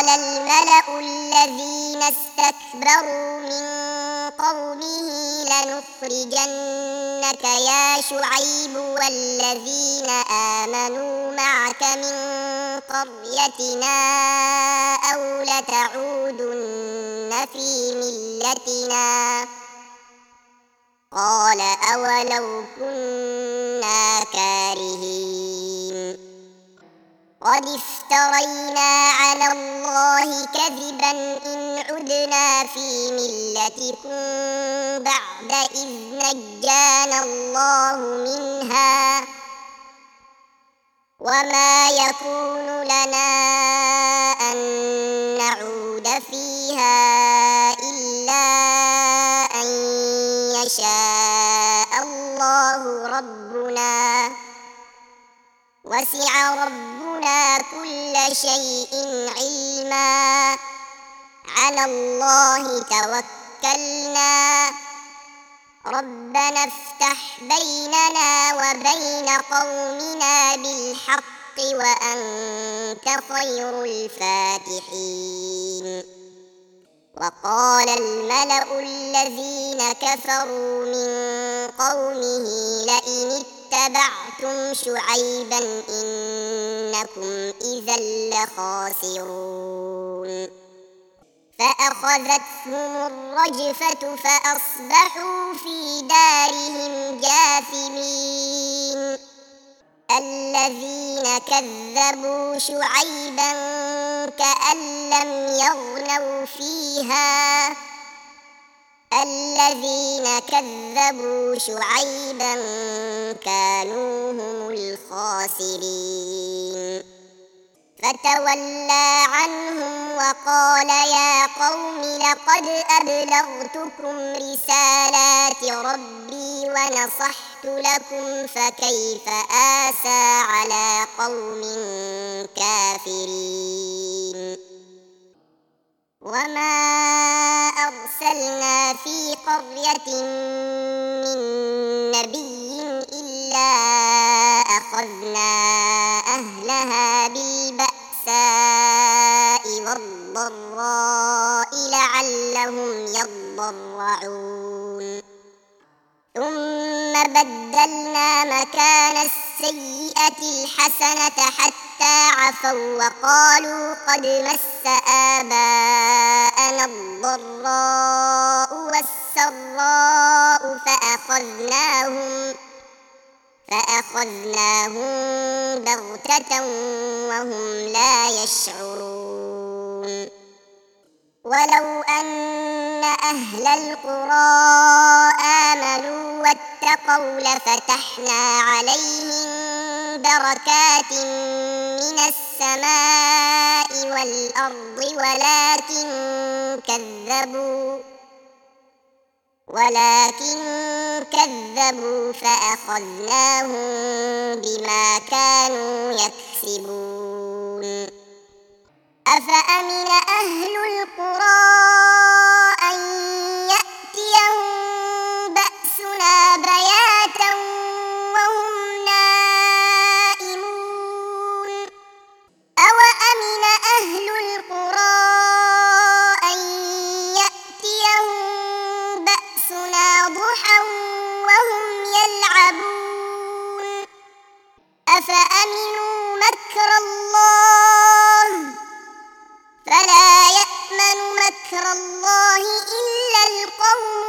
وقال الملأ الذين استكبروا من قومه لنخرجنك يا شعيب والذين آمنوا معك من قريتنا أو لتعودن في ملتنا قال أولو كنا كارهين قد افترينا على الله كذبا إن عدنا في ملتكم بعد إذ نجانا الله منها وما يكون لنا أن نعود فيها إلا أن يشاء الله ربنا وسع ربنا كل شيء علما على الله توكلنا ربنا افتح بيننا وبين قومنا بالحق وأنت خير الفاتحين وقال الملأ الذين كفروا من قومه لئن اتبعتم شعيبا إنكم إذا لخاسرون فأخذتهم الرجفة فأصبحوا في دارهم جاثمين الذين كذبوا شعيبا كأن لم يغنوا فيها الذين كذبوا شعيبا كانوا هم الخاسرين فتولى عنهم وقال يا قوم لقد أبلغتكم رسالات ربي ونصحت لكم فكيف آسى على قوم كافرين وما أرسلنا في قرية من نبي إلا أخذنا أهلها بالبأساء والضراء لعلهم يضرعون ثم بدلنا مكان السيئة الحسنة حتى عفوا وقالوا قد مس آباءنا الضراء والسراء فأخذناهم بغتة وهم لا يشعرون ولو أن أهل القرى آمنوا واتقوا لفتحنا عليهم بركات من السماء والأرض ولكن كذبوا فأخذناهم بما كانوا يكسبون أفأمن أهل القرى أن يأتيهم بأسنا بياتا وهم نائمون أوأمن أهل القرى أن يأتيهم بأسنا ضحى وهم يلعبون أفأمنوا مكر الله فلا يأمن مكر الله إلا القوم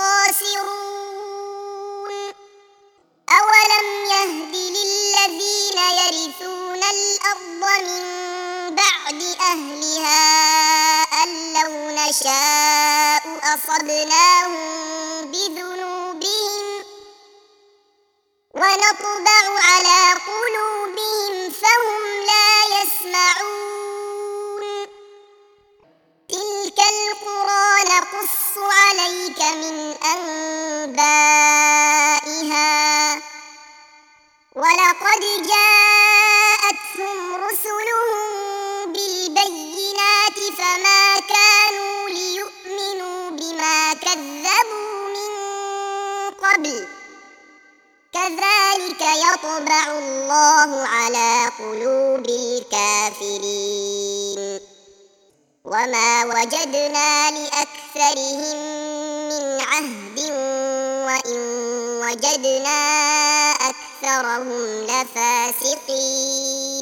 الخاسرون أولم يهد للذين يرثون الأرض من بعد أهلها أن لو نشاء أصبناهم بذنوبهم ونطبع على قلوبهم فهم لا يسمعون تلك القرى نقص عليك من أنبائها ولقد جاءتهم رسلهم بالبينات فما كانوا ليؤمنوا بما كذبوا من قبل كذلك يطبع الله على قلوب الكافرين وما وجدنا لأكثرهم من عهد وإن وجدنا أكثرهم لفاسقين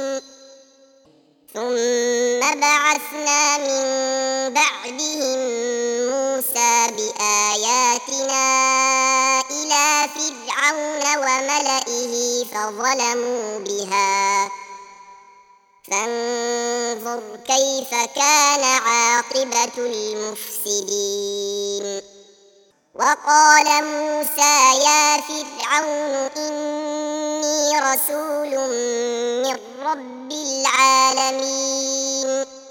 ثم بعثنا من بعدهم موسى بآياتنا إلى فرعون وملئه فظلموا بها فانظر كيف كان عاقبة المفسدين وقال موسى يا فرعون إني رسول من رب العالمين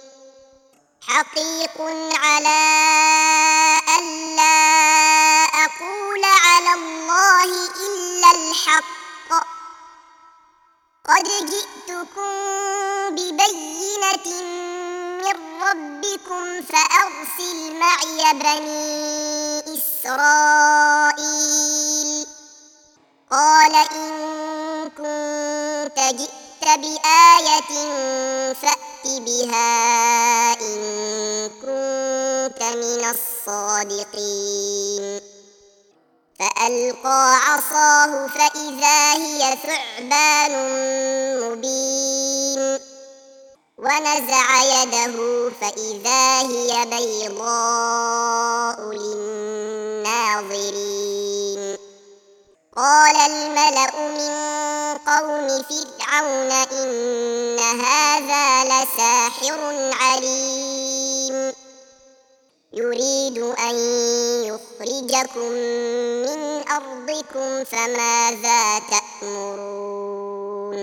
حقيق على ألا أقول على الله إلا الحق قد جئتكم ببينة من ربكم فأرسل معي بني إسرائيل قال إن كنت جئت بآية فأت بها إن كنت من الصادقين فألقى عصاه فإذا هي ثعبان مبين ونزع يده فإذا هي بيضاء للناظرين قال الملأ من قوم فرعون إن هذا لساحر عليم يريد أن يخرجكم من أرضكم فماذا تأمرون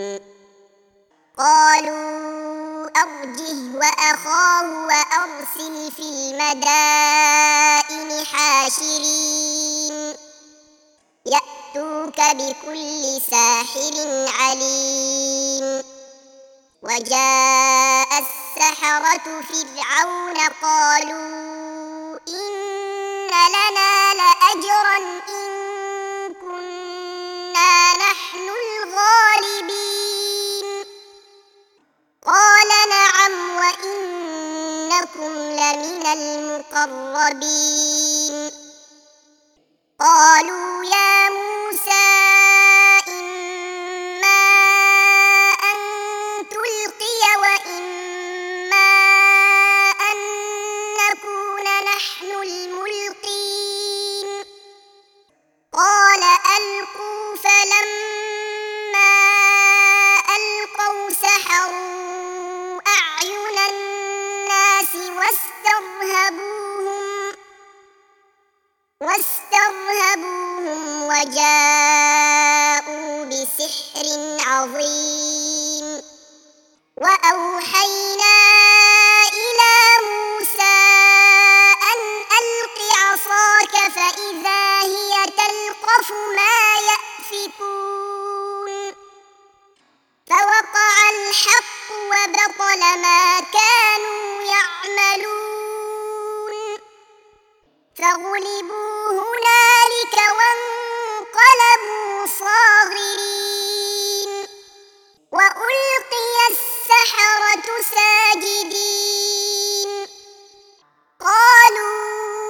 قالوا أرجه وأخاه وأرسل في المدائن حاشرين يأتوك بكل ساحر عليم وجاء السحرة فرعون قالوا إن لنا لأجرا إن كنا نحن الغالبين قال نعم وإنكم لمن المقربين قالوا يا موسى إما أن تلقي وإما أن نكون نحن الملقين قال ألقوا فلما ألقوا سحروا أعين الناس واسترهبوهم وجاءوا بسحر عظيم وأوحينا إلى موسى أن ألق عصاك فإذا هي تلقف ما يأفكون فوقع الحق وبطل ما كانوا يعملون فغلبوا هنالك وانقلبوا صاغرين وألقي السحرة ساجدين قالوا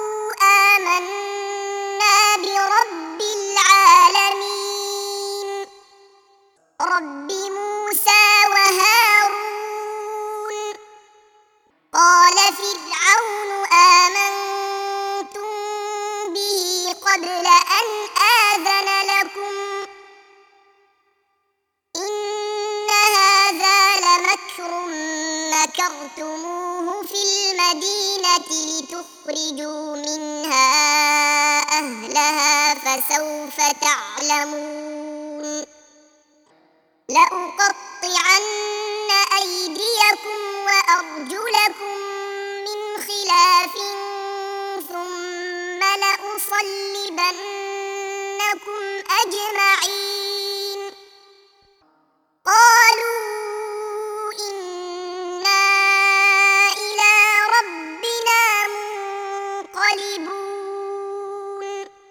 آمنا برب العالمين رب موسى وهارون قال فرعون آمنتم به قبل أن آذن لكم إن هذا لمكر مكرتموه في المدينة لتخرجوا منها أهلها فسوف تعلمون لأقطعن أيديكم وأرجلكم من خلاف ثم لأصلبنكم أجمعين قالوا إنا إلى ربنا منقلبون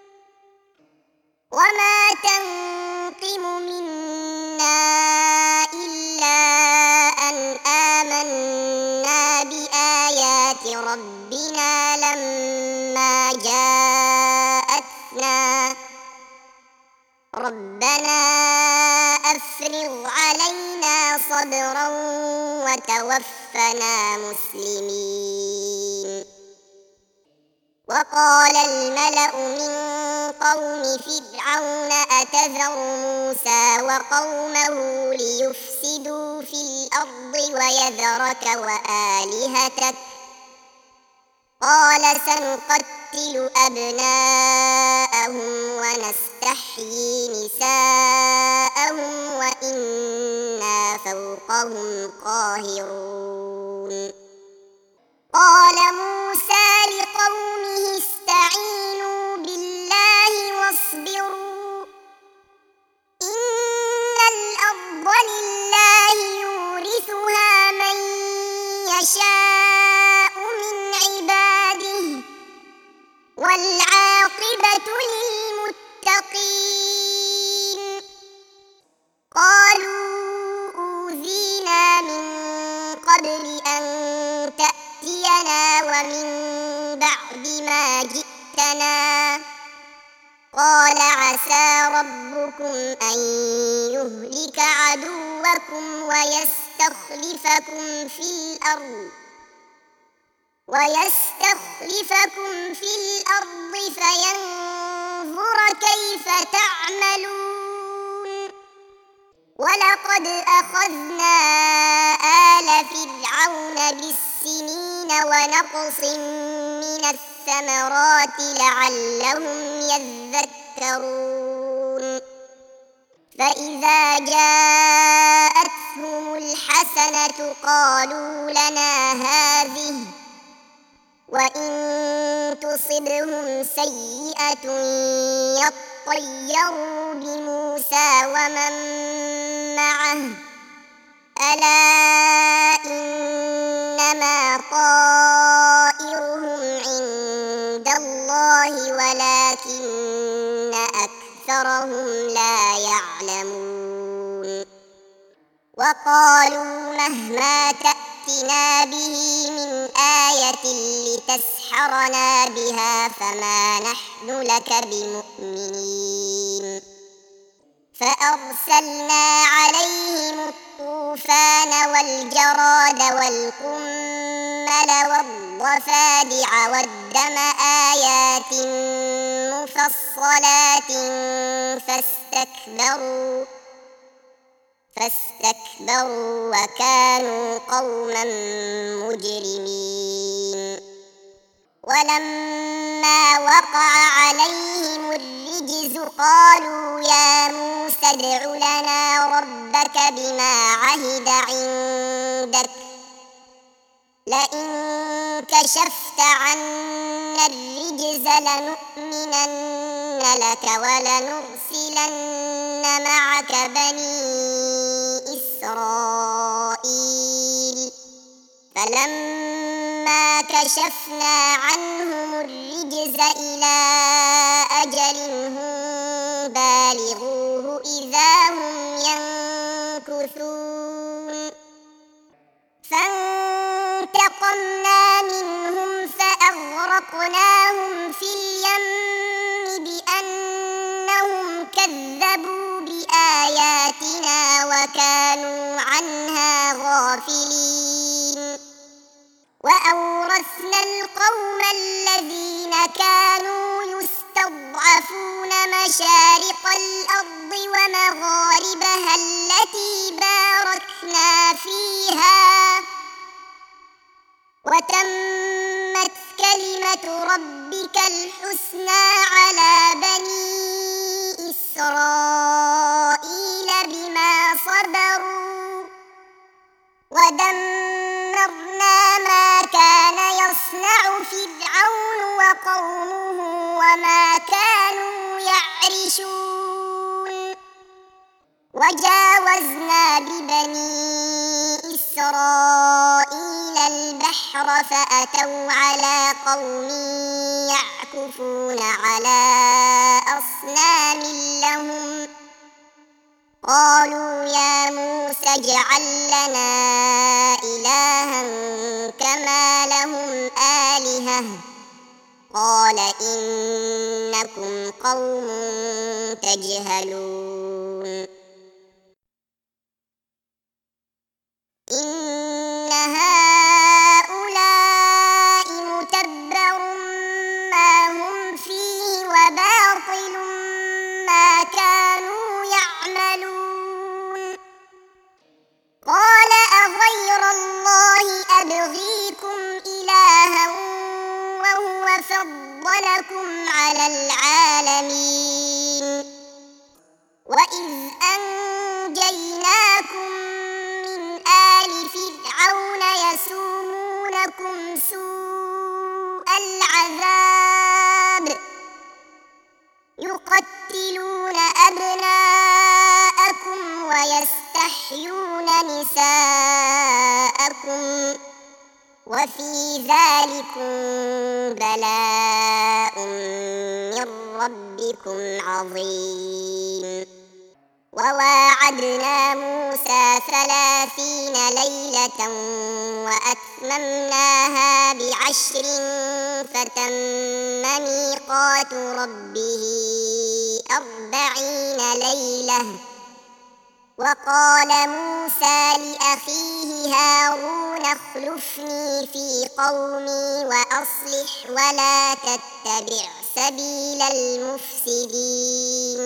وما تنقم منا إلا أن آمنا بآيات ربنا لما جاءتنا ربنا أفرغ علينا صبرا وتوفنا مسلمين. وقال الملأ من قوم فرعون أتذر موسى وقومه ليفسدوا في الأرض ويذرك وآلهتك قال سنقتل أبناءهم ونستحيي نساءهم وإنا فوقهم قاهرون. قال موسى لقومه استعينوا بالله واصبروا إن الأرض لله يورثها من يشاء من عباده والعاقبة للمتقين. قالوا أوذينا من قبل أن تأتينا ومن بعد ما جئتنا قال عسى ربكم أن يهلك عدوكم ويستخلفكم في الأرض فينظر كيف تعملون. ولقد أخذنا آل فرعون بالسنين ونقص من الثمرات لعلهم يذكرون. فإذا جاءتهم الحسنة قالوا لنا هذه وإن تصبهم سيئة يطيروا بموسى ومن معه ألا إنما طائرهم عند الله ولكن أكثرهم لا يعلمون. وقالوا مهما تأتنا به من آية لتسحرنا بها فما نحن لك بمؤمنين. فأرسلنا عليهم الطوفان والجراد والقمل والضفادع والدم آيات مفصلات فاستكبروا وكانوا قوما مجرمين. ولما وقع عليهم الرجز قالوا يا موسى ادع لنا ربك بما عهد عندك لئن كشفت عنا الرجز لنؤمنن لك ولنرسلن معك بني إسرائيل. فلما كشفنا عنهم الرجز إلى أجل هم بالغوه إذا هم ينكثون. فانتقمنا منهم فأغرقناهم في اليم بأنهم كذبوا بآياتنا وكانوا عنها غافلين. وأورثنا القوم الذين كانوا يستضعفون مشارق الأرض ومغاربها التي باركنا فيها وتمت كلمة ربك الحسنى على بني إسرائيل بما صبروا ودمرنا ما كان يصنع فرعون وقومه وما كانوا يعرشون. وجاوزنا ببني إسرائيل البحر فأتوا على قوم يعكفون على أصنام لهم قالوا يا موسى اجعل لنا إلها كما لهم بينه قال إنكم قوم تجهلون إن هؤلاء متبر ما هم فيه وباطل ما كانوا يعملون قال أغير الله أبغيكم إلها وهو فضلكم على العالمين وإذ أنجيناكم من آل فرعون يسومونكم سوء العذاب يقتلون أبناءكم ويستحيون نساءكم وفي ذلكم بلاء من ربكم عظيم وواعدنا موسى 30 ليلة وأتممناها ب10 فتم ميقات ربه 40 ليلة وقال موسى لأخيه هارون اخلفني في قومي وأصلح ولا تتبع سبيل المفسدين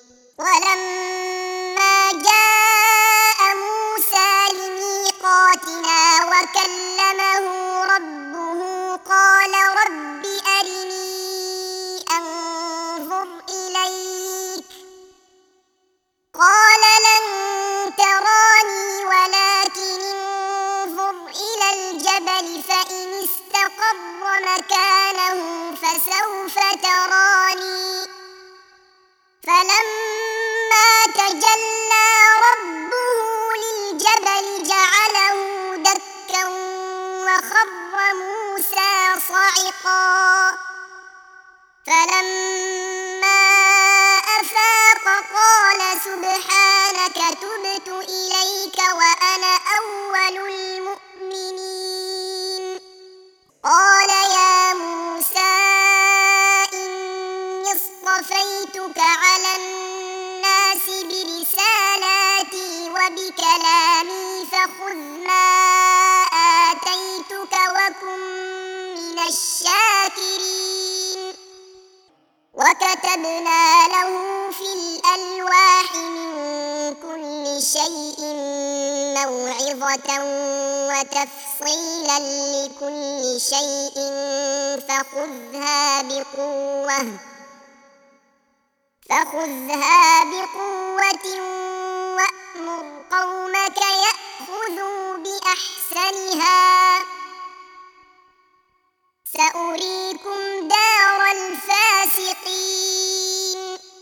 ولما جاء موسى لميقاتنا وكلمه ربه قال رب أرني أنظر إليك قال لن تراني ولكن انظر إلى الجبل فإن استقر مكانه فسوف تراني فلما تجلى ربه للجبل جعله دكا وخر موسى صعقا فلما أفاق قال سبحانك تبت إليك وأنا أول المؤمنين قال يا موسى إني اصطفيتك على الناس برسالاتي وبكلامي فخذ ما آتيتك وكن من الشاكرين وكتبنا له في الألواح من كل شيء موعظة وتفصيلا لكل شيء فخذها بقوة وأمر قومك يأخذوا بأحسنها سأريكم دار الفاسقين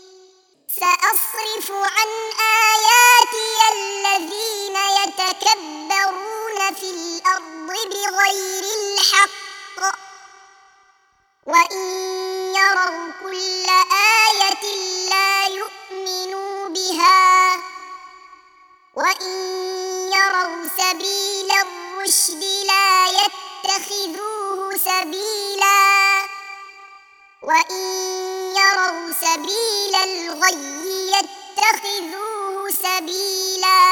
سأصرف عن آياتي الذين يتكبرون في الأرض بغير الحق وإن يروا كل آية لا يؤمنوا بها وإن يروا سبيل الرشد لا يتخذوه سبيلا وإن يروا سبيل الغي يتخذوه سبيلا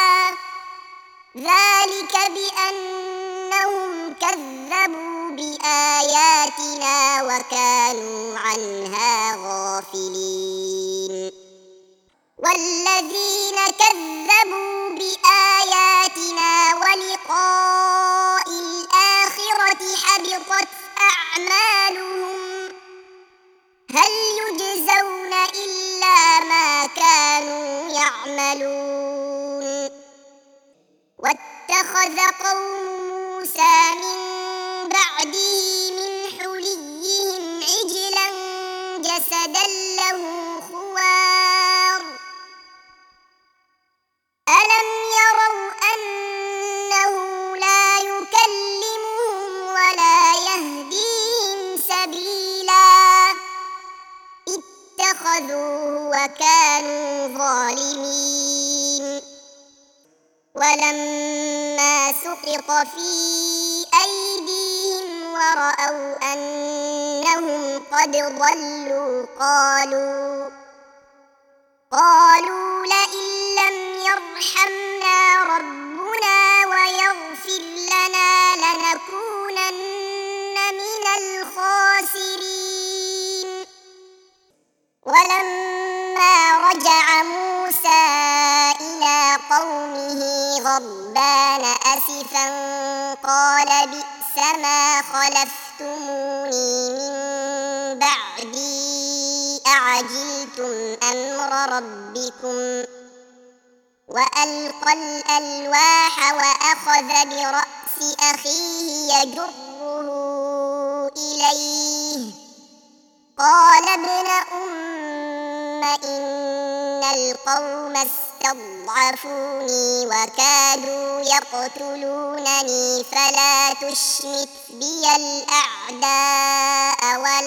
ذلك بأنهم كذبوا بآياتنا وكانوا عنها غافلين والذين كذبوا بآياتنا ولقاء الآخرة حبطت أعمالهم هل يجزون إلا ما كانوا يعملون واتخذ قوم موسى من بعده من حليهم عجلا جسدا له خوار ألم يروا أنه لا يكلمهم ولا يهديهم سبيلا اتخذوه وكانوا ظالمين ولما سقط في أيديهم ورأوا أن قد ضلوا قالوا لئن لم يرحمنا ربنا ويغفر لنا لنكونن من الخاسرين. ولما رجع موسى إلى قومه غضبان أسفا قال بئس ما خلفتموني من بعدي أعجلتم أمر ربكم. وألقى الألواح وأخذ برأس أخيه يجره إليه قال ابن إن القوم استضعفوني وكادوا يقتلونني فلا تشمت بي الأعداء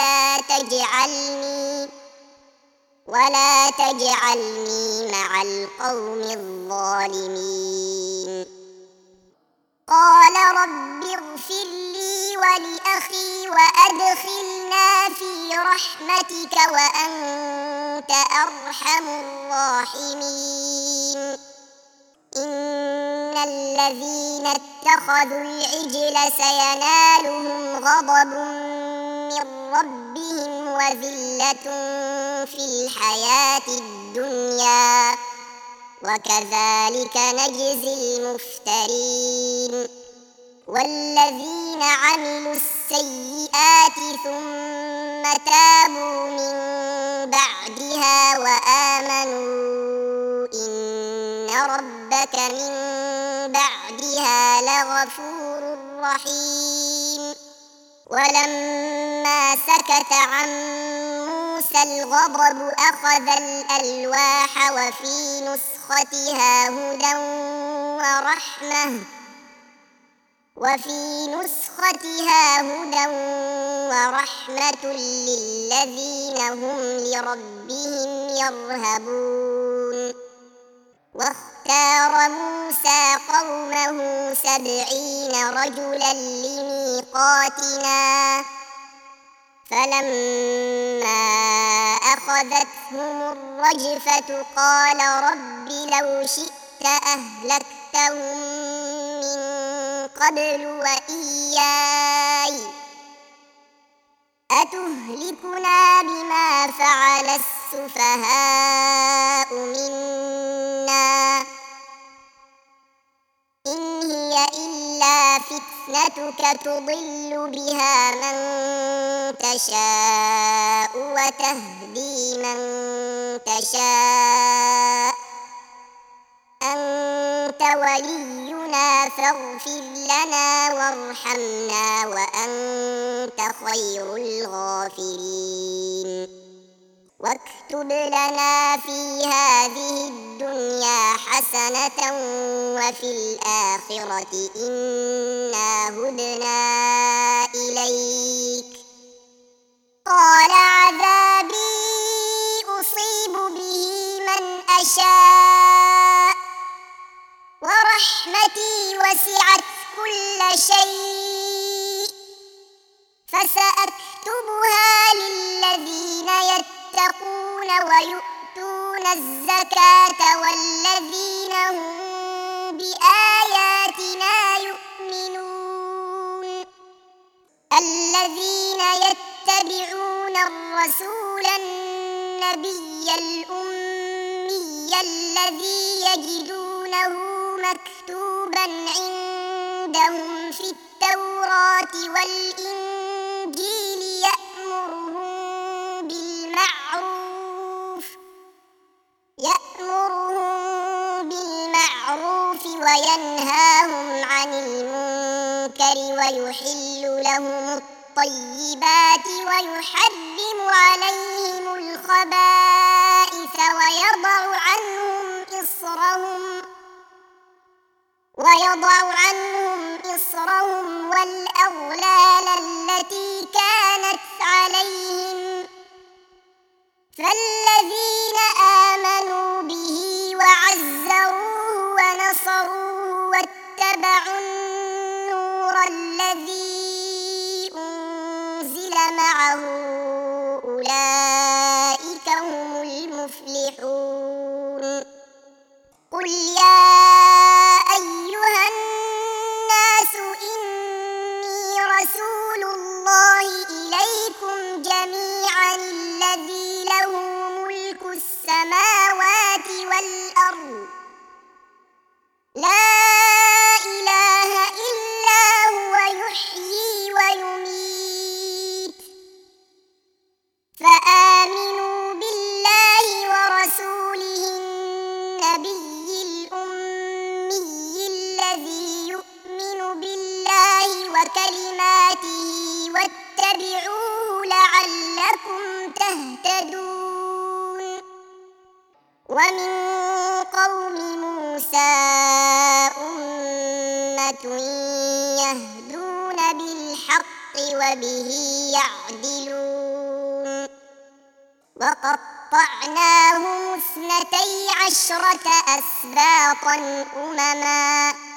ولا تجعلني مع القوم الظالمين. قال رب اغفر لي ولأخي وأدخلنا في رحمتك وأنت أرحم الراحمين. إن الذين اتخذوا العجل سينالهم غضب من ربهم وذلة في الحياة الدنيا وكذلك نجزي المفترين. والذين عملوا السيئات ثم تابوا من بعدها وآمنوا إن ربك من بعدها لغفور رحيم. ولما سكت عن موسى الغضب أخذ الألواح وفي نسختها هدى ورحمة للذين هم لربهم يرهبون. واختار موسى قومه 70 رجلا لميقاتنا فلما أخذتهم الرجفة قال رب لو شئت أهلكتهم من قبل وإياي أتهلكنا بما فعل السفهاء منا إن هي إلا فتنتك تضل بها من تشاء وتهدي من تشاء أنت ولينا فاغفر لنا وارحمنا وأنت خير الغافرين. واكتب لنا في هذه الدنيا حسنة وفي الآخرة إنا هدنا إليك قال عذابي أصيب به من أشاء ورحمتي وسعت كل شيء فسأكتبها للذين يتقون ويؤتون الزكاة والذين هم بآياتنا يؤمنون. الذين يتبعون الرسول النبي الأمي الذي يجدونه مكتوبا عندهم في التوراة والإنجيل يأمرهم بالمعروف وينهاهم عن المنكر ويحل لهم الطيبات ويحرم عليهم الخبائث ويضع عنهم إصرهم والأغلال التي كانت عليهم. فالذين آمنوا به وعزروه ونصروه واتبعوا النور الذي أنزل معه أولئك هم المفلحون قل يا أيها الناس إني رسول الله إليكم جميعا الذي له ملك السماوات والأرض لا إله إلا هو يحيي ويميت فآمنوا بالله ورسوله النبي الأمي الذي يؤمن بالله وكلماته واتبعوه لعلكم تهتدون ومن قوم موسى أمة يهدون بالحق وبه يعدلون وقطعناهم 12 أسباطا أمما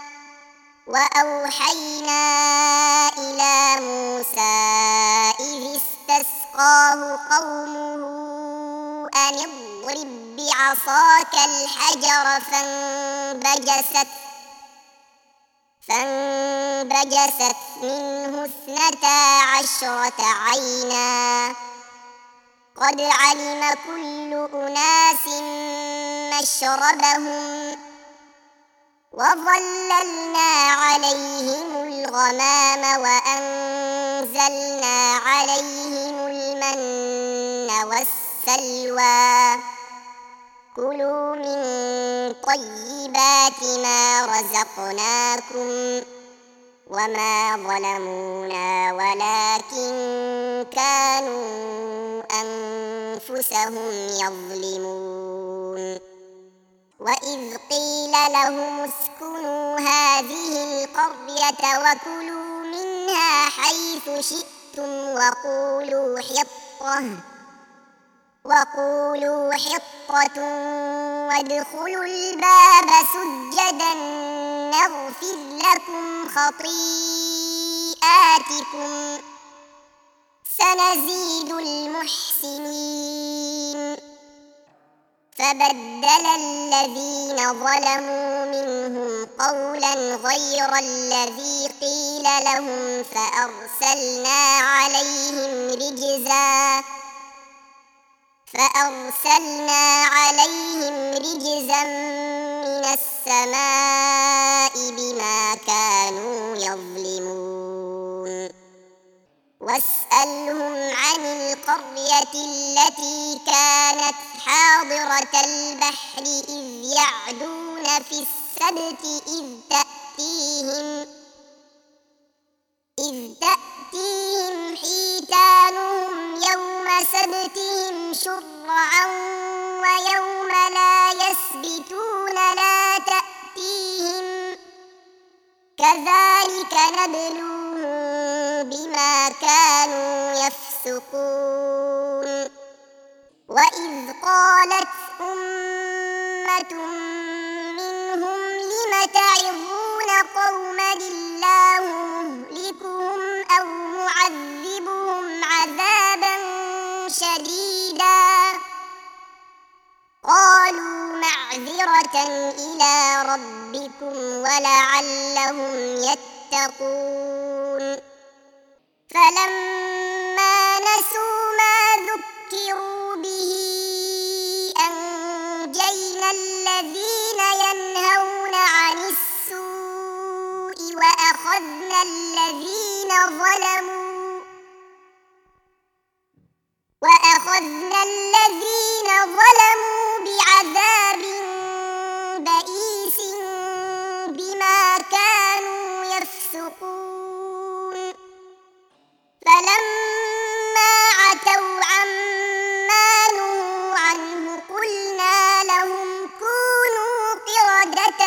وأوحينا إلى موسى إذ استسقاه قومه أن اضرب بعصاك الحجر فانبجست منه 12 عينا قد علم كل أناس مشربهم وظللنا عليهم الغمام وأنزلنا عليهم المن والسلوى كلوا من طيبات ما رزقناكم وما ظلمونا ولكن كانوا أنفسهم يظلمون وإذ قيل لهم اسكنوا هذه القرية وكلوا منها حيث شئتم وقولوا حطة وادخلوا الباب سجدا نغفر لكم خطيئاتكم سنزيد المحسنين فبدل الذين ظلموا منهم قولا غير الذي قيل لهم فأرسلنا عليهم رجزا من السماء بما كانوا يظلمون واسألهم عن القرية التي كانت حاضرة البحر إذ يعدون في السبت إذ تأتيهم حيتانهم يوم سبتهم شرعا ويوم لا يسبتون لا تأتيهم كذلك نبلوهم بما كانوا يفسقون وإذ قالت أمة منهم لم تعظون قوما الله مهلكهم أو معذبهم عذابا شديدا قالوا معذرة إلى ربكم ولعلهم يتقون فلما نسوا ما ذكروا به أنجينا الذين ينهون عن السوء وأخذنا الذين ظلموا بعذاب بئيس بما كانوا يفسقون فلما عتوا عما نهوا عنه قلنا لهم كونوا قردة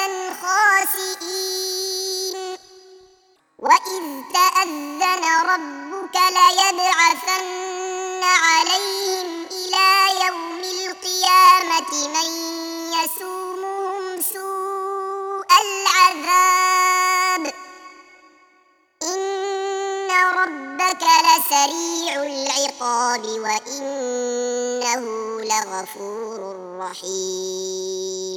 خاسئين وإذ تأذن ربك ليبعثن عليهم إلى يوم القيامة من يسومهم سوء العذاب إن ربك لسريع العقاب وإنه لغفور رحيم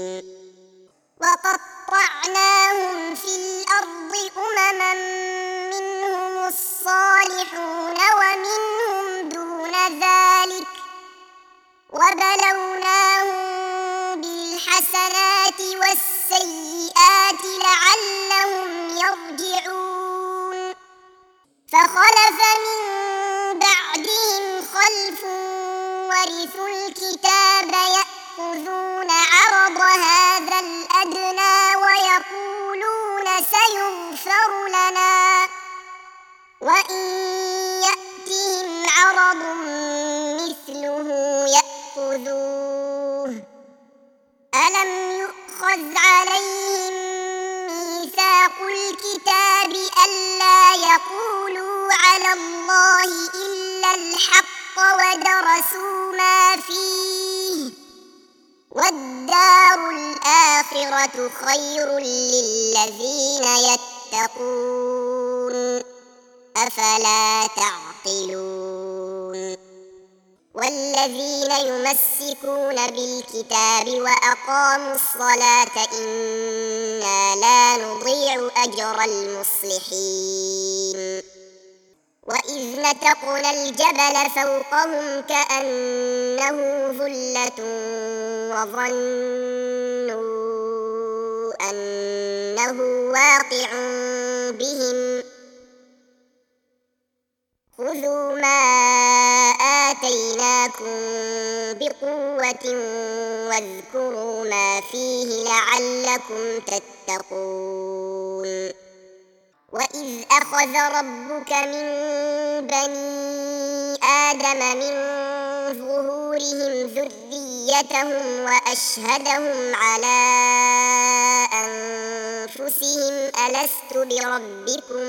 وقطعناهم في الأرض أمما منهم الصالحون ومنهم دون ذلك وبلوناهم بالحسنات والسيئات لعلهم يرجعون فخلف من بعدهم خلف ورثوا الكتاب يأخذون عرض هذا الأدنى ويقولون سيغفر لنا وإن يأتهم عرض مثله يأخذوه ألم يؤخذ عليهم ميثاق الكتاب ألا يقولوا على الله إلا الحق ودرسوا ما فيه والدار الآخرة خير للذين يتقون أفلا تعقلون والذين يمسكون بالكتاب وأقاموا الصلاة إنا لا نضيع أجر المصلحين وإذ نتقنا الجبل فوقهم كأنه ظلة وظنوا أنه واقع بهم خذوا ما آتيناكم بقوة واذكروا ما فيه لعلكم تتقون وإذ أخذ ربك من بني آدم من ظهورهم ذريتهم وأشهدهم على أنفسهم ألست بربكم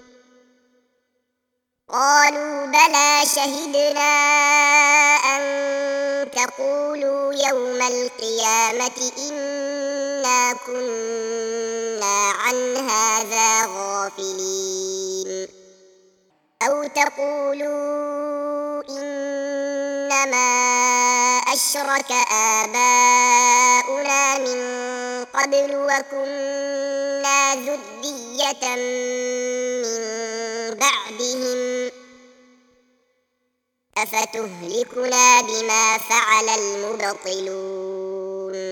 قالوا بلى شهدنا أن تقولوا يوم القيامة إنا كنا عن هذا غافلين أو تقولوا إنما أشرك آباؤنا من قبل وكنا ذرية من بعدهم أفتهلكنا بما فعل المبطلون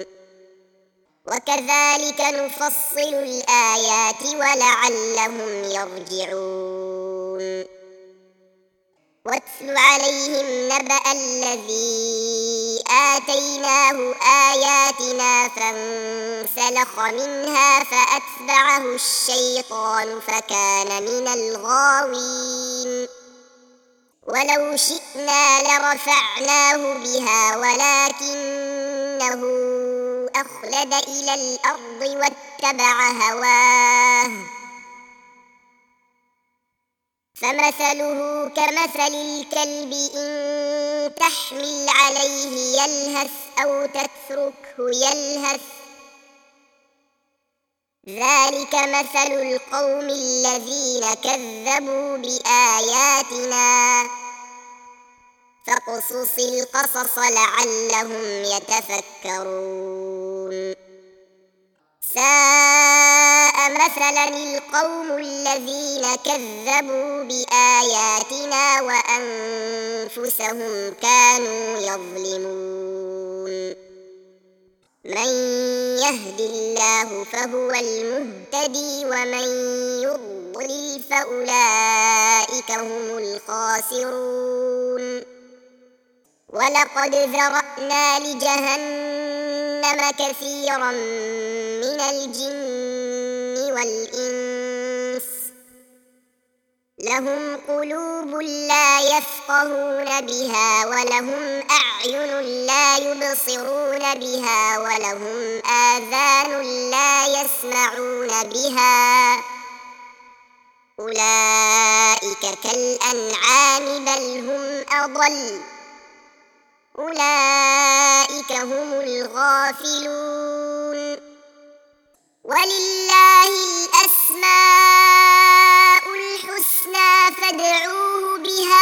وكذلك نفصل الآيات ولعلهم يرجعون واتل عليهم نبأ الذي آتيناه آياتنا فانسلخ منها فأتبعه الشيطان فكان من الغاوين ولو شئنا لرفعناه بها ولكنه أخلد إلى الأرض واتبع هواه فمثله كمثل الكلب إن تحمل عليه يلهث أو تتركه يلهث ذلك مثل القوم الذين كذبوا بآياتنا فاقصص القصص لعلهم يتفكرون ساء مثلا القوم الذين كذبوا بآياتنا وأنفسهم كانوا يظلمون من يهد الله فهو المهتدي ومن يضلل فأولئك هم الخاسرون ولقد ذرأنا لجهنم كثيرا من الجن والإنس لهم قلوب لا يفقهون بها ولهم أعين لا يبصرون بها ولهم آذان لا يسمعون بها أولئك كالأنعام بل هم أضل أولئك هم الغافلون ولله الأسماء الحسنى فادعوه بها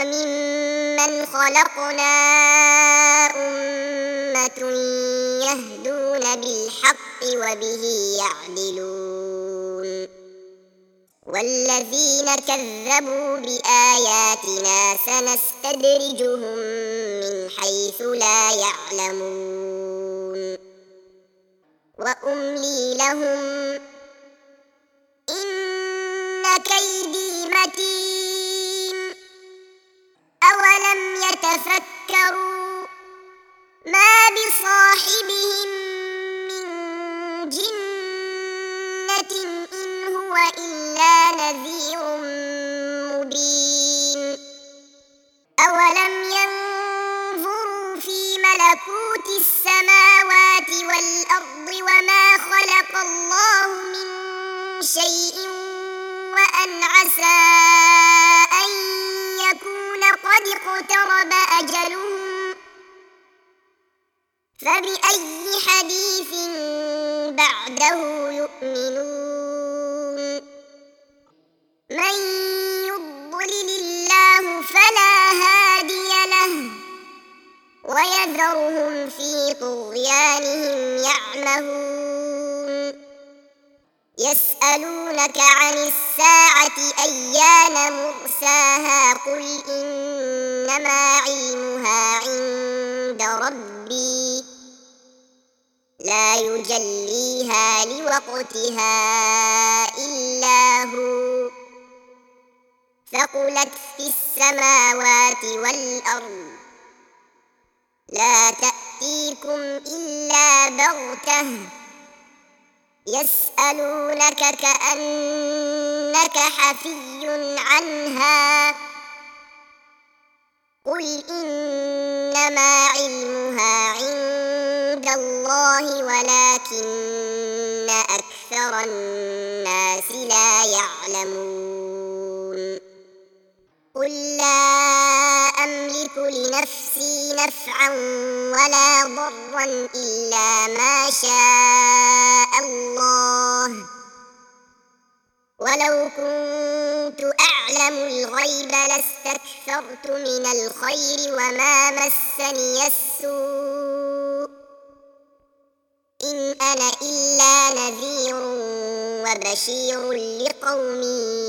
وممن خلقنا أمة يهدون بالحق وبه يعدلون والذين كذبوا بآياتنا سنستدرجهم من حيث لا يعلمون وأملي لهم إن كيدي متين أولم يتفكروا ما بصاحبهم من جنة إن هو إلا نذير مبين أولم ينظروا في ملكوت السماوات والأرض وما خلق الله من شيء وأن عسى أن يكون قد اقترب أجلهم فبأي حديث بعده يؤمنون من يضلل الله فلا هادي له ويذرهم في طغيانهم يعمهون يسألونك عن الساعة أيان مرساها قل إنما علمها عند ربي لا يجليها لوقتها إلا هو ثقلت في السماوات والأرض لا تأتيكم إلا بغتة يسألونك كأنك حفي عنها قل إنما علمها عند الله ولكن أكثر الناس لا يعلمون قل لا أملك لنفسي نفعا ولا ضرا إلا ما شاء الله ولو كنت أعلم الغيب لاستكثرت من الخير وما مسني السوء إن أنا إلا نذير وبشير لقوم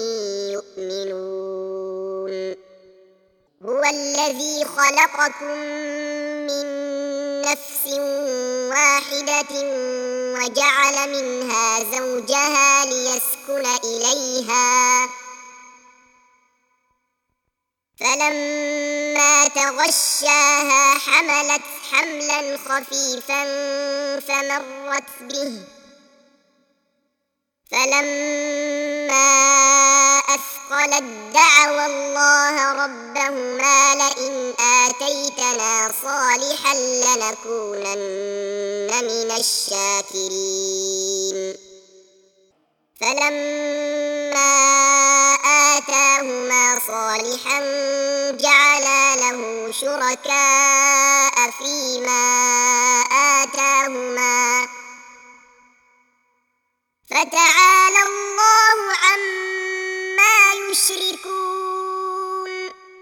يؤمنون هو الذي خلقكم من نفس واحدة وجعل منها زوجها ليسكن إليها فلما تغشاها حملت حملا خفيفا فمرت به فلما أثقلت دعوا الله ربهما لئن آتيتنا صالحا لنكونن من الشاكرين فلما آتاهما صالحا جعلا له شركاء فيما آتاهما فتعالى الله عما يشركون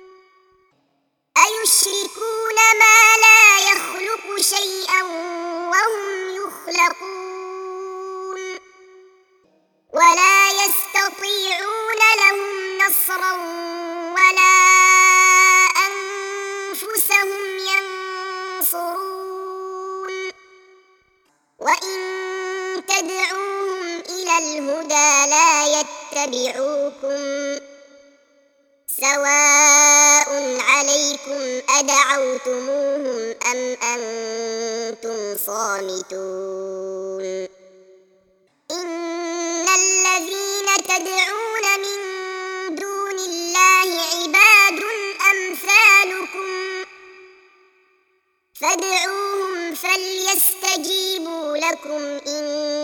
أيشركون ما لا يخلق شيئا وهم يخلقون ولا يستطيعون لهم نصرا ولا أنفسهم ينصرون وإن تدعوهم إلى الهدى لا يتبعوكم سواء عليكم أدعوتموهم أم أنتم صامتون إن الذين تدعون من دون الله عباد أمثالكم فادعوهم فليستجيبوا لكم إن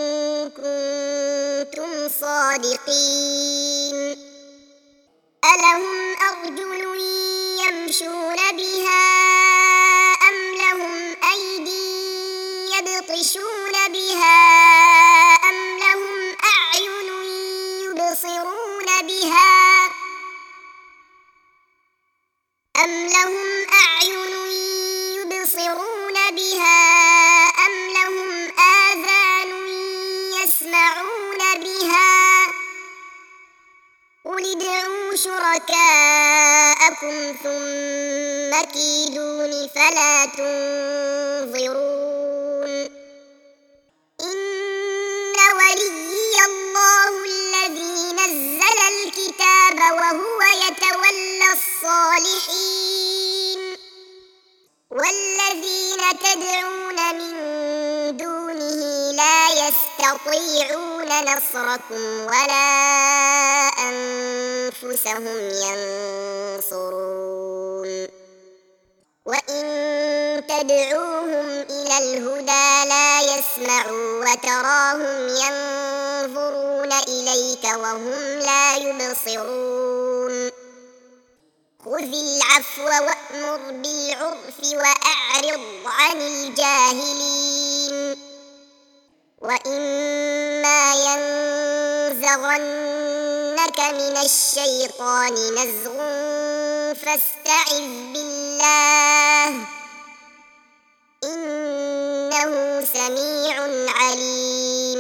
كنتم صادقين ألهم أرجل يمشون بها أم لهم أيدي يبطشون بها أم لهم أعين يبصرون بها جاءكم ثم كيدون فلا تنظرون إن وليي الله الذي نزل الكتاب وهو يتولى الصالحين والذين تدعون من دونه لا يستطيعون نصركم ولا أنفسهم ينصرون وإن تدعوهم إلى الهدى لا يسمعوا وتراهم ينظرون إليك وهم لا يبصرون خذ العفو وأمر بالعرف وأعرض عن الجاهلين وإما ينزغنك من الشيطان نزغ فاستعذ بالله إنه سميع عليم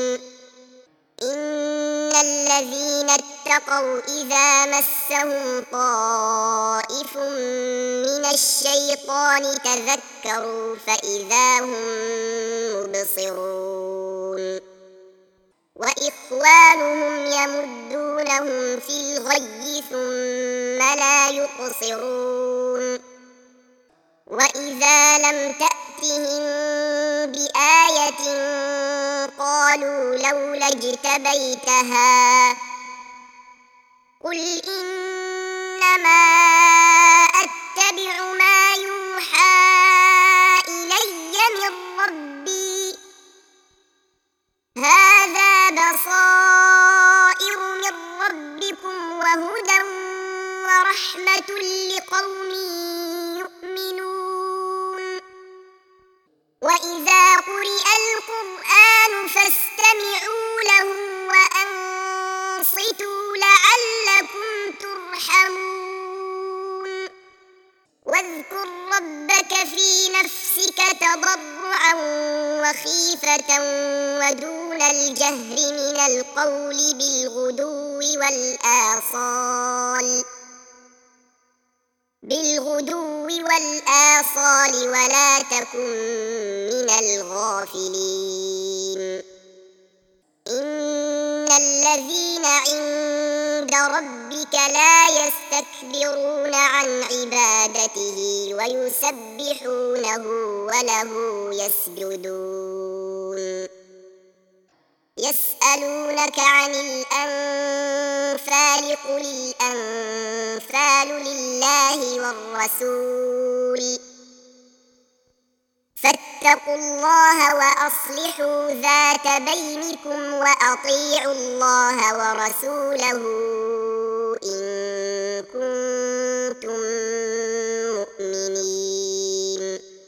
إن الذين اتقوا إذا مسهم طائف من الشيطان تذكروا فإذا هم مبصرون وإخوانهم يمدونهم في الغي ثم لا يقصرون وإذا لم تأتهم بآية قالوا لولا اجتبيتها قل إنما أتبع ما يوحى إلي من ربي هذا بصائر من ربكم وهدى ورحمة لقوم يؤمنون وإذا قرئ القرآن فاستمعوا له وأنصتوا لعلكم ترحمون واذكر ربك في نفسك تضرعا وخيفة ودون الجهر من القول بالغدو والآصال ولا تكن من الغافلين إن الذين عند ربك لا يستكبرون عن عبادته ويسبحونه وله يسجدون يسألونك عن الأنفال قل الأنفال لله والرسول فاتقوا الله وأصلحوا ذات بينكم وأطيعوا الله ورسوله إن كنتم مؤمنين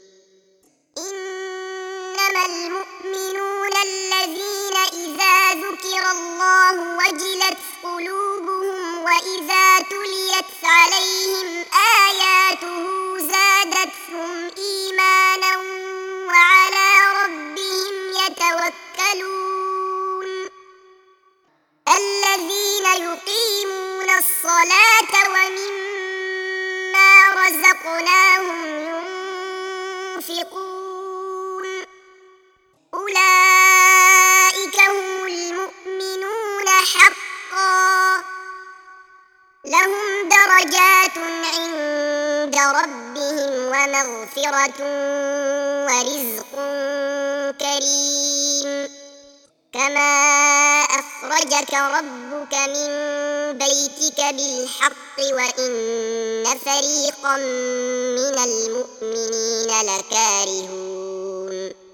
إنما المؤمنون الذين إذا ذكر الله وجلت قلوبهم وإذا تليت عليهم آياته زادتهم إيمانا وعلى ربهم يتوكلون الذين يقيمون الصلاة ومما رزقناهم ينفقون أولئك هم المؤمنون حقا لهم درجات عند ربهم ومغفرة ورزق كريم كما أخرجك ربك من بيتك بالحق وإن فريقا من المؤمنين لكارهون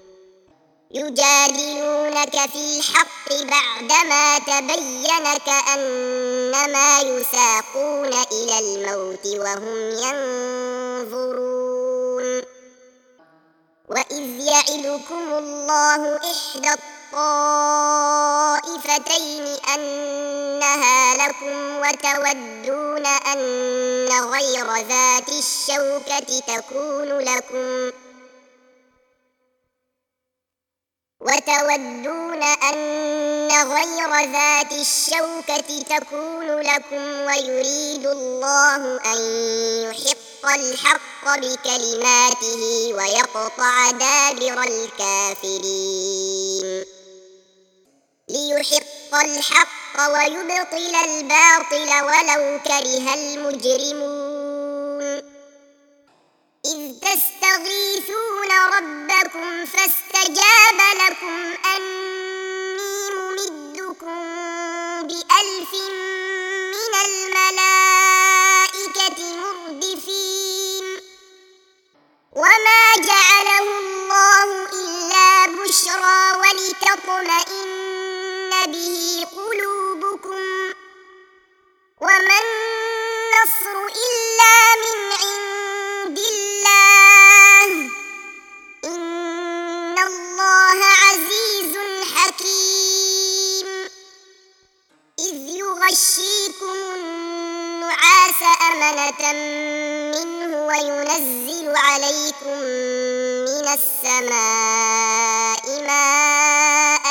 يجادلونك في الحق بعدما تبين كأنما يساقون إلى الموت وهم ينظرون وإذ يعدكم الله إحدى الطائفتين أنها لكم وتودون أن غير ذات الشوكة تكون لكم وتودون أن غير ذات الشوكة تكون لكم ويريد الله أن يحق الحق بكلماته ويقطع دابر الكافرين ليحق الحق ويبطل الباطل ولو كره المجرمون إذ تستغيثون ربكم فاستجاب لكم أني ممدكم ب1000 من الملائكة مردفين وما جعله الله إلا بشرى ولتطمئن به قلوبكم وما النصر إلا من عند الله إن الله عزيز حكيم إذ يغشيكم النعاس أمنة منه وينزل عليكم من السماء ماء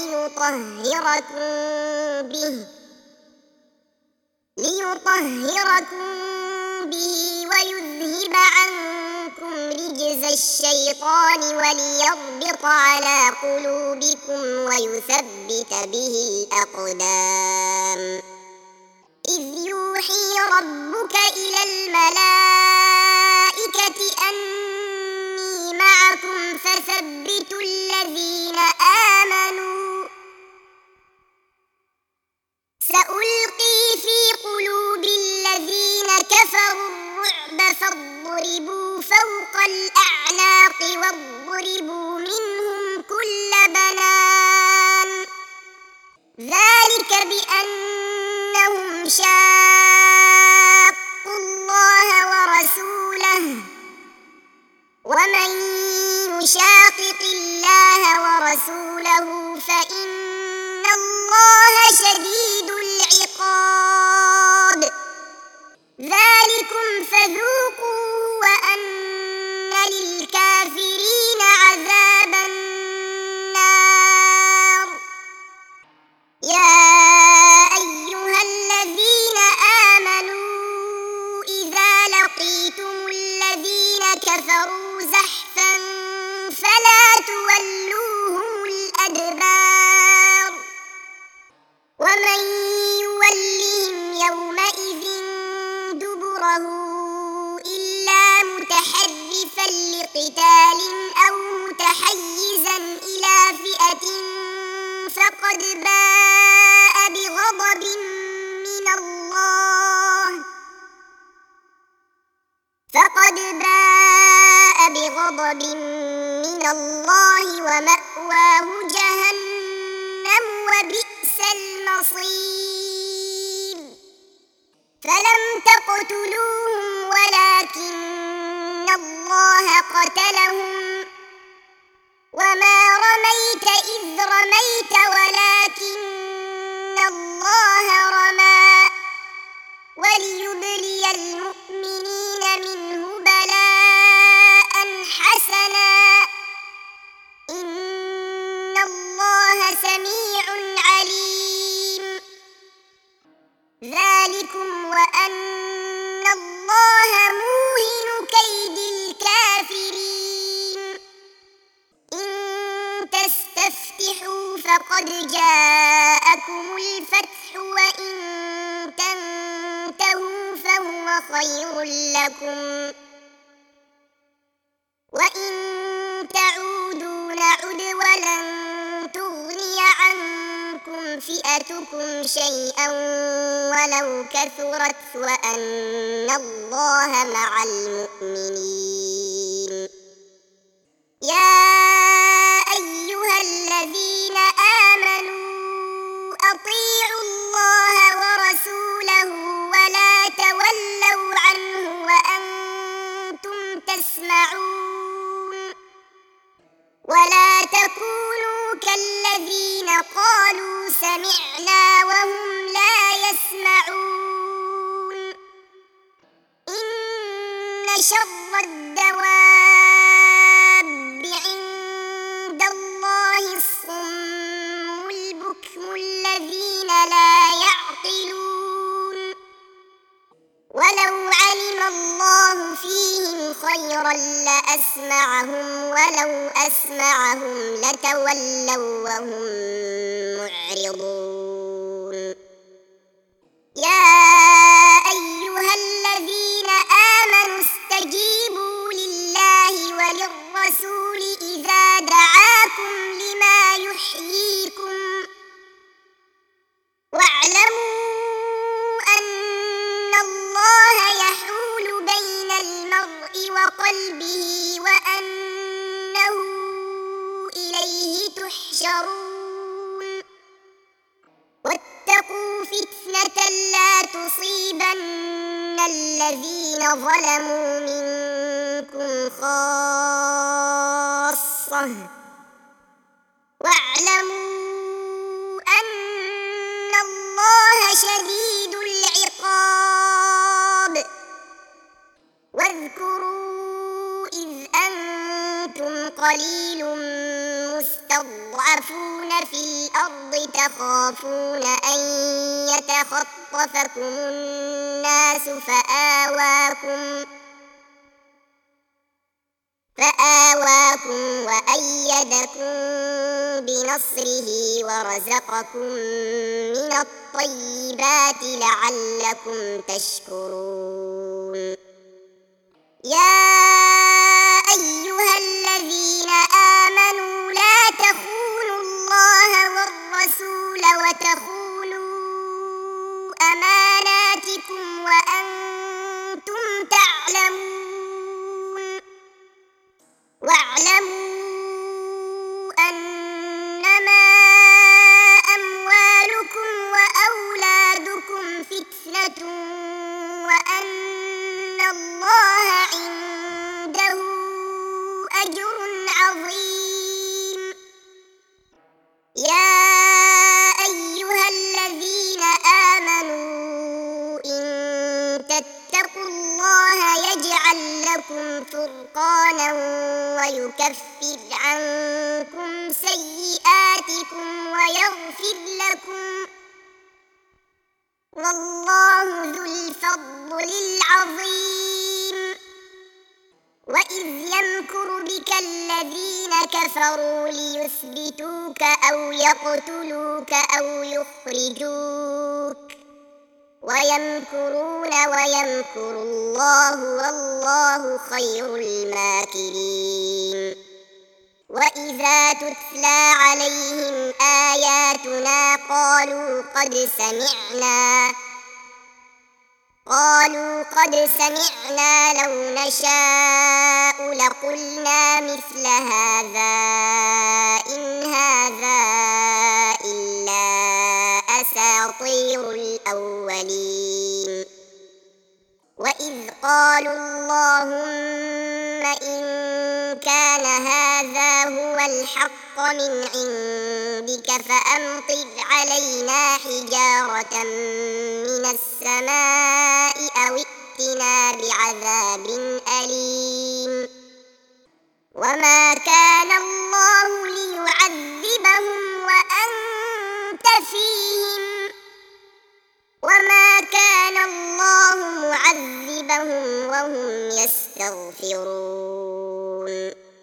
ليطهركم به ويذهب عنكم رجز الشيطان وليربط على قلوبكم ويثبت به الأقدام إذ يوحي ربك إلى الملائكة أني معكم فثبتوا الذين آمنوا سألقي في قلوب الذين كفروا الرعب فاضربوا فوق الأعناق واضربوا منهم كل بنان ذلك بأنهم شاقوا الله ورسوله ومن يشاقق الله ورسوله فإن الله شديد العقاب ذلكم فذوقوه وأن للكافرين عذاب النار يا أيها الذين آمنوا إذا لقيتم الذين كفروا زحفا فلا تولوهم الأدبار ومن يولهم يومئذ دبره إلا متحرفا لقتال أو متحيزا إلى فئة فقد باء بغضب من الله ومأواه جهنم وبئس المصير فلم تقتلوهم ولكن الله قتلهم وما رميت إذ رميت ولكن الله رمى وليبلي المؤمنين منه بلاء حسنا إن الله سميع عليم ذلكم وأن الله موهن كيد الكافرين إن تستفتحوا فقد جاءكم الفتح وإن تنتهوا فهو خير لكم وإن تعودوا نعد ولن تغني عنكم فئتكم شيئا ولو كثرت وأن الله مع المؤمنين يا أيها الذين آمنوا أطيعوا الله ورسوله ولا تولوا عنه وأنتم تسمعون ولا تكونوا كالذين قالوا سمعنا وهم لا يسمعون إن شر الدواب عند الله الله فيهم خيرا لأسمعهم ولو أسمعهم لتولوا وهم معرضون يا أيها الذين آمنوا استجيبوا لله وللرسول إذا دعاكم لما يحييكم واعلموا أن الله يحول بين المرء وقلبه وأنه إليه تحشرون واتقوا فتنة لا تصيبن الذين ظلموا منكم خاصة واعلموا أن الله شديد العقاب واذكروا إذ أنتم قليل مستضعفون في الأرض تخافون أن يتخطفكم الناس فآواكم وأيدكم بنصره ورزقكم من الطيبات لعلكم تشكرون يا أيها الذين آمنوا لا تخونوا الله والرسول وتخونوا أماناتكم وأنتم تعلمون واعلموا أنما أموالكم وأولادكم فتنة وأن الله عنده أجر عظيم يا أيها الذين آمنوا إن تتقوا الله يجعل لكم فرقانا ويكفر عنكم سيئاتكم ويغفر لكم والله ذو الفضل العظيم وإذ يمكر بك الذين كفروا ليثبتوك أو يقتلوك أو يخرجوك ويمكرون ويمكر الله والله خير الماكرين وإذا تتلى عليهم آياتنا قالوا قد سمعنا لو نشاء لقلنا مثل هذا إن هذا إلا أساطير الأولين وإذ قالوا اللهم إن كان هذا هو الحق من عندك فأمطر علينا حجارة من السماء أو ائتنا بعذاب أليم وما كان الله ليعذبهم وأنت فيهم وما كان الله معذبهم وهم يستغفرون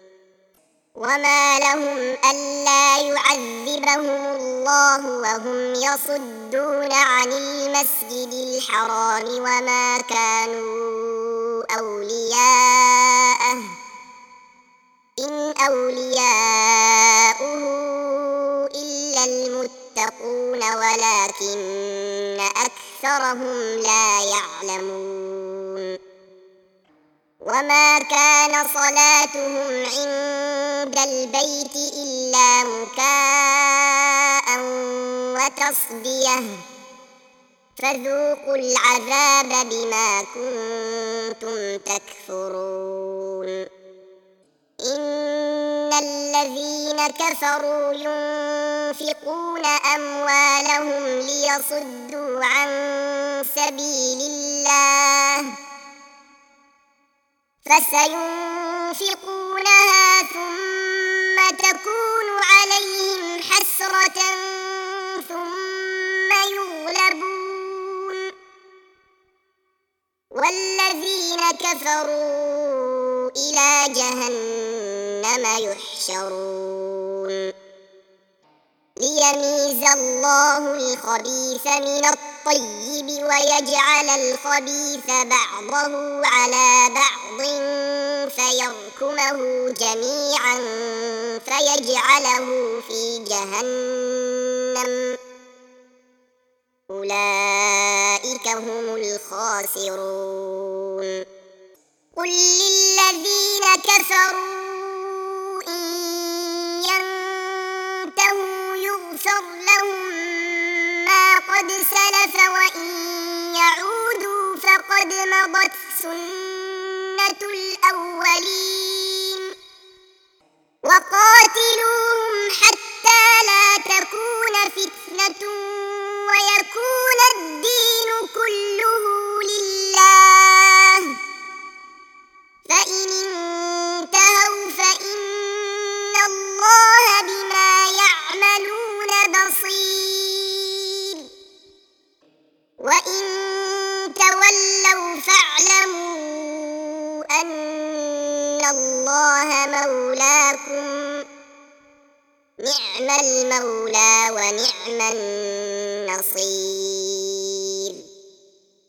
وما لهم ألا يعذبهم الله وهم يصدون عن المسجد الحرام وما كانوا أولياءه إن أولياؤه إلا المتقون ولكن أكثرهم لا يعلمون وما كان صلاتهم عند البيت إلا مكاء وتصدية فذوقوا العذاب بما كنتم تكفرون إن الذين كفروا ينفقون أموالهم ليصدوا عن سبيل الله فسينفقونها ثم تكون عليهم حسرة ثم يغلبون الذين كفروا إلى جهنم يحشرون ليميز الله الخبيث من الطيب ويجعل الخبيث بعضه على بعض فيركمه جميعا فيجعله في جهنم أولئك هم الخاسرون قل للذين كفروا إن ينتهوا يغفر لهم ما قد سلف وإن يعودوا فقد مضت سنة الأولين وقاتلوهم حتى لا تكون فتنة ويكون الدين كله لله فإن انتهوا فإن الله بما يعملون بصير وإن تولوا فاعلموا أن الله مولاكم نعم المولى ونعم النصير